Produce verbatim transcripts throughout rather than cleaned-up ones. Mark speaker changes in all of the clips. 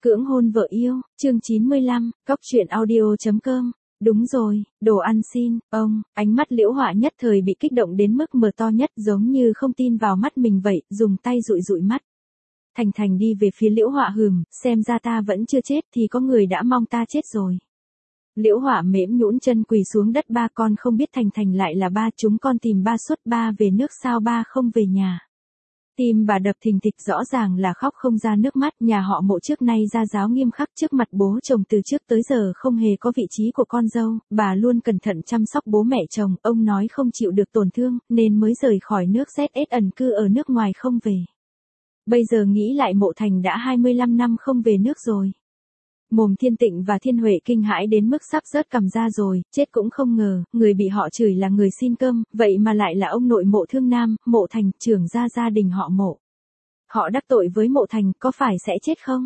Speaker 1: Cưỡng hôn vợ yêu, chương chín mươi lăm, cóc truyện audio chấm com. Đúng rồi, đồ ăn xin, ông, ánh mắt Liễu Họa nhất thời bị kích động đến mức mở to nhất giống như không tin vào mắt mình vậy, dùng tay dụi dụi mắt. Thành Thành đi về phía Liễu Họa hừm, xem ra ta vẫn chưa chết thì có người đã mong ta chết rồi. Liễu Họa mễm nhũn chân quỳ xuống đất, ba con không biết Thành Thành lại là ba, chúng con tìm ba suốt, ba về nước sao ba không về nhà. Tim bà đập thình thịch, rõ ràng là khóc không ra nước mắt. Nhà họ Mộ trước nay gia giáo nghiêm khắc, trước mặt bố chồng từ trước tới giờ không hề có vị trí của con dâu, bà luôn cẩn thận chăm sóc bố mẹ chồng, ông nói không chịu được tổn thương, nên mới rời khỏi nước Z S ẩn cư ở nước ngoài không về. Bây giờ nghĩ lại Mộ Thành đã hai mươi lăm năm không về nước rồi. Mồm Thiên Tịnh và Thiên Huệ kinh hãi đến mức sắp rớt cằm ra rồi, chết cũng không ngờ, người bị họ chửi là người xin cơm, vậy mà lại là ông nội Mộ Thương Nam, Mộ Thành, trưởng gia gia đình họ Mộ. Họ đắc tội với Mộ Thành, có phải sẽ chết không?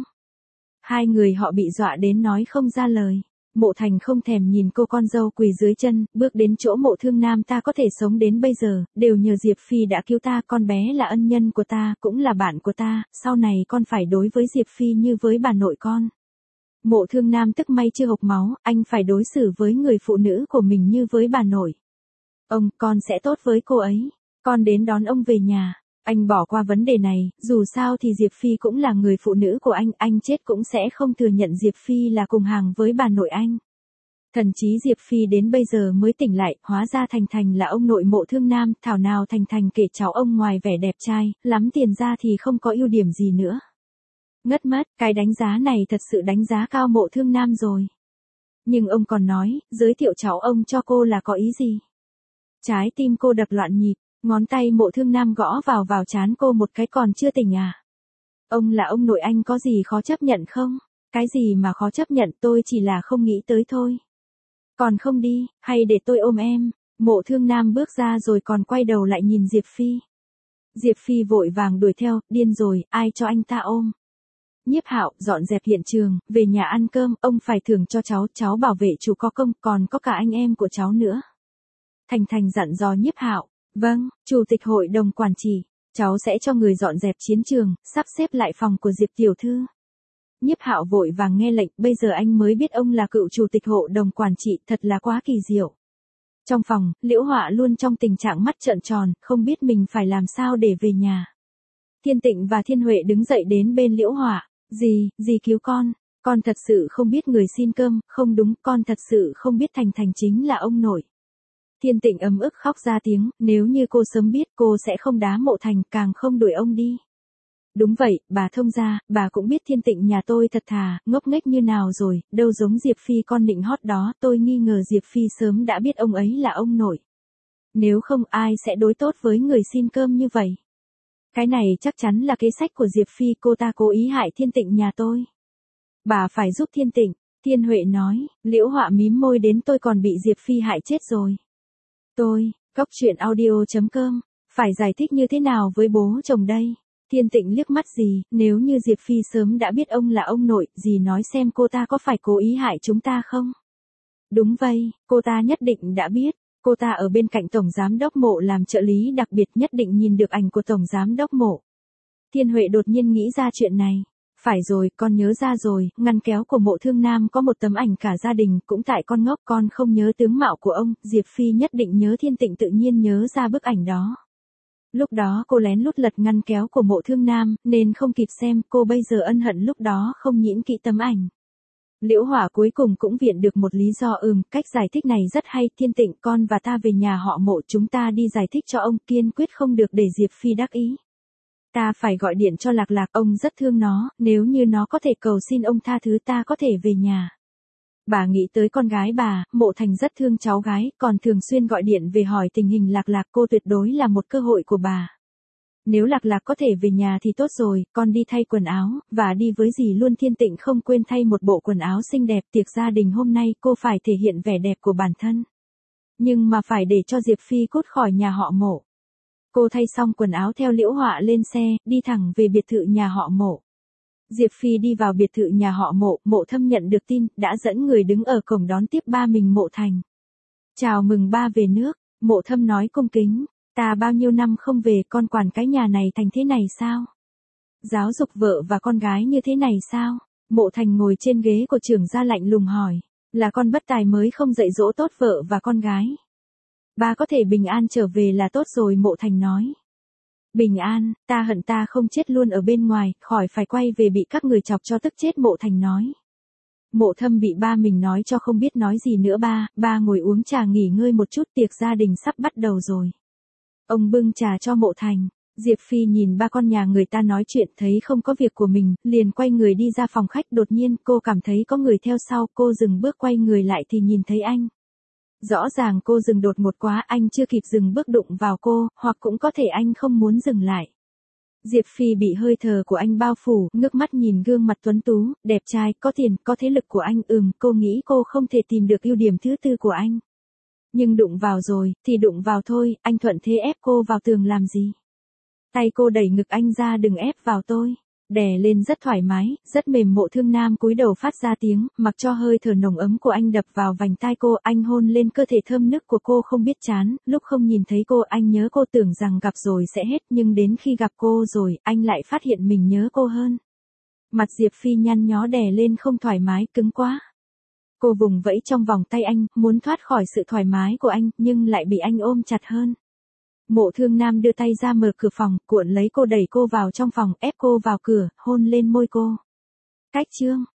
Speaker 1: Hai người họ bị dọa đến nói không ra lời. Mộ Thành không thèm nhìn cô con dâu quỳ dưới chân, bước đến chỗ Mộ Thương Nam, ta có thể sống đến bây giờ, đều nhờ Diệp Phi đã cứu ta, con bé là ân nhân của ta, cũng là bạn của ta, sau này con phải đối với Diệp Phi như với bà nội con. Mộ Thương Nam tức may chưa hộc máu, anh phải đối xử với người phụ nữ của mình như với bà nội. Ông, con sẽ tốt với cô ấy, con đến đón ông về nhà. Anh bỏ qua vấn đề này, dù sao thì Diệp Phi cũng là người phụ nữ của anh, anh chết cũng sẽ không thừa nhận Diệp Phi là cùng hàng với bà nội anh. Thần chí Diệp Phi đến bây giờ mới tỉnh lại, hóa ra Thành Thành là ông nội Mộ Thương Nam, thảo nào Thành Thành kể cháu ông ngoài vẻ đẹp trai, lắm tiền ra thì không có ưu điểm gì nữa. Ngất mất, cái đánh giá này thật sự đánh giá cao Mộ Thương Nam rồi. Nhưng ông còn nói, giới thiệu cháu ông cho cô là có ý gì? Trái tim cô đập loạn nhịp, ngón tay Mộ Thương Nam gõ vào vào trán cô một cái, còn chưa tỉnh à? Ông là ông nội anh, có gì khó chấp nhận không? Cái gì mà khó chấp nhận, tôi chỉ là không nghĩ tới thôi. Còn không đi, hay để tôi ôm em? Mộ Thương Nam bước ra rồi còn quay đầu lại nhìn Diệp Phi. Diệp Phi vội vàng đuổi theo, điên rồi, ai cho anh ta ôm? Nhiếp Hạo, dọn dẹp hiện trường, về nhà ăn cơm, ông phải thưởng cho cháu, cháu bảo vệ chủ có công, còn có cả anh em của cháu nữa. Thành Thành dặn dò Nhiếp Hạo, vâng, chủ tịch hội đồng quản trị, cháu sẽ cho người dọn dẹp chiến trường, sắp xếp lại phòng của Diệp tiểu thư. Nhiếp Hạo vội vàng nghe lệnh, bây giờ anh mới biết ông là cựu chủ tịch hội đồng quản trị, thật là quá kỳ diệu. Trong phòng, Liễu Họa luôn trong tình trạng mắt trợn tròn, không biết mình phải làm sao để về nhà. Thiên Tịnh và Thiên Huệ đứng dậy đến bên Liễu Họa. Dì, dì cứu con, con thật sự không biết người xin cơm, không đúng, con thật sự không biết Thành Thành chính là ông nội. Thiên Tịnh ấm ức khóc ra tiếng, nếu như cô sớm biết cô sẽ không đá Mộ Thành, càng không đuổi ông đi. Đúng vậy, bà thông gia, bà cũng biết Thiên Tịnh nhà tôi thật thà, ngốc nghếch như nào rồi, đâu giống Diệp Phi con nịnh hót đó, tôi nghi ngờ Diệp Phi sớm đã biết ông ấy là ông nội. Nếu không ai sẽ đối tốt với người xin cơm như vậy. Cái này chắc chắn là kế sách của Diệp Phi, cô ta cố ý hại Thiên Tịnh nhà tôi. Bà phải giúp Thiên Tịnh, Thiên Huệ nói. Liễu Họa mím môi, đến tôi còn bị Diệp Phi hại chết rồi. Tôi, cóc truyện audio chấm com, phải giải thích như thế nào với bố chồng đây? Thiên Tịnh liếc mắt dì, nếu như Diệp Phi sớm đã biết ông là ông nội, dì nói xem cô ta có phải cố ý hại chúng ta không? Đúng vậy, cô ta nhất định đã biết. Cô ta ở bên cạnh Tổng Giám đốc Mộ làm trợ lý đặc biệt, nhất định nhìn được ảnh của Tổng Giám đốc Mộ. Thiên Huệ đột nhiên nghĩ ra chuyện này. Phải rồi, con nhớ ra rồi, ngăn kéo của Mộ Thương Nam có một tấm ảnh cả gia đình, cũng tại con ngốc, con không nhớ tướng mạo của ông, Diệp Phi nhất định nhớ. Thiên Tịnh tự nhiên nhớ ra bức ảnh đó. Lúc đó cô lén lút lật ngăn kéo của Mộ Thương Nam, nên không kịp xem, cô bây giờ ân hận lúc đó không nhĩn kỹ tấm ảnh. Liễu Hỏa cuối cùng cũng viện được một lý do, ừm, cách giải thích này rất hay, Thiên Tịnh, con và ta về nhà họ Mộ, chúng ta đi giải thích cho ông, kiên quyết không được để Diệp Phi đắc ý. Ta phải gọi điện cho Lạc Lạc, ông rất thương nó, nếu như nó có thể cầu xin ông tha thứ ta có thể về nhà. Bà nghĩ tới con gái bà, Mộ Thành rất thương cháu gái, còn thường xuyên gọi điện về hỏi tình hình Lạc Lạc, cô tuyệt đối là một cơ hội của bà. Nếu Lạc Lạc có thể về nhà thì tốt rồi, con đi thay quần áo, và đi với dì luôn. Thiên Tịnh không quên thay một bộ quần áo xinh đẹp, tiệc gia đình hôm nay cô phải thể hiện vẻ đẹp của bản thân. Nhưng mà phải để cho Diệp Phi cút khỏi nhà họ Mộ. Cô thay xong quần áo theo Liễu Họa lên xe, đi thẳng về biệt thự nhà họ Mộ. Diệp Phi đi vào biệt thự nhà họ Mộ, Mộ Thâm nhận được tin, đã dẫn người đứng ở cổng đón tiếp ba mình Mộ Thành. Chào mừng ba về nước, Mộ Thâm nói cung kính. Ta bao nhiêu năm không về, con quản cái nhà này thành thế này sao? Giáo dục vợ và con gái như thế này sao? Mộ Thành ngồi trên ghế của trưởng gia lạnh lùng hỏi. Là con bất tài mới không dạy dỗ tốt vợ và con gái. Ba có thể bình an trở về là tốt rồi, Mộ Thành nói. Bình an, ta hận ta không chết luôn ở bên ngoài, khỏi phải quay về bị các người chọc cho tức chết, Mộ Thành nói. Mộ Thâm bị ba mình nói cho không biết nói gì nữa. Ba, ba ngồi uống trà nghỉ ngơi một chút, tiệc gia đình sắp bắt đầu rồi. Ông bưng trà cho Mộ Thành. Diệp Phi nhìn ba con nhà người ta nói chuyện thấy không có việc của mình, liền quay người đi ra phòng khách. Đột nhiên cô cảm thấy có người theo sau, cô dừng bước quay người lại thì nhìn thấy anh. Rõ ràng cô dừng đột ngột quá, anh chưa kịp dừng bước đụng vào cô, hoặc cũng có thể anh không muốn dừng lại. Diệp Phi bị hơi thở của anh bao phủ, ngước mắt nhìn gương mặt tuấn tú, đẹp trai, có tiền, có thế lực của anh. Ừm, cô nghĩ cô không thể tìm được ưu điểm thứ tư của anh. Nhưng đụng vào rồi, thì đụng vào thôi, anh thuận thế ép cô vào tường làm gì? Tay cô đẩy ngực anh ra, đừng ép vào tôi. Đè lên rất thoải mái, rất mềm. Mộ Thương Nam cúi đầu phát ra tiếng, mặc cho hơi thở nồng ấm của anh đập vào vành tai cô. Anh hôn lên cơ thể thơm nức của cô không biết chán. Lúc không nhìn thấy cô anh nhớ cô, tưởng rằng gặp rồi sẽ hết, nhưng đến khi gặp cô rồi, anh lại phát hiện mình nhớ cô hơn. Mặt Diệp Phi nhăn nhó đè lên, không thoải mái, cứng quá. Cô vùng vẫy trong vòng tay anh, muốn thoát khỏi sự thoải mái của anh, nhưng lại bị anh ôm chặt hơn. Mộ Thương Nam đưa tay ra mở cửa phòng, cuộn lấy cô đẩy cô vào trong phòng, ép cô vào cửa, hôn lên môi cô. Cách chương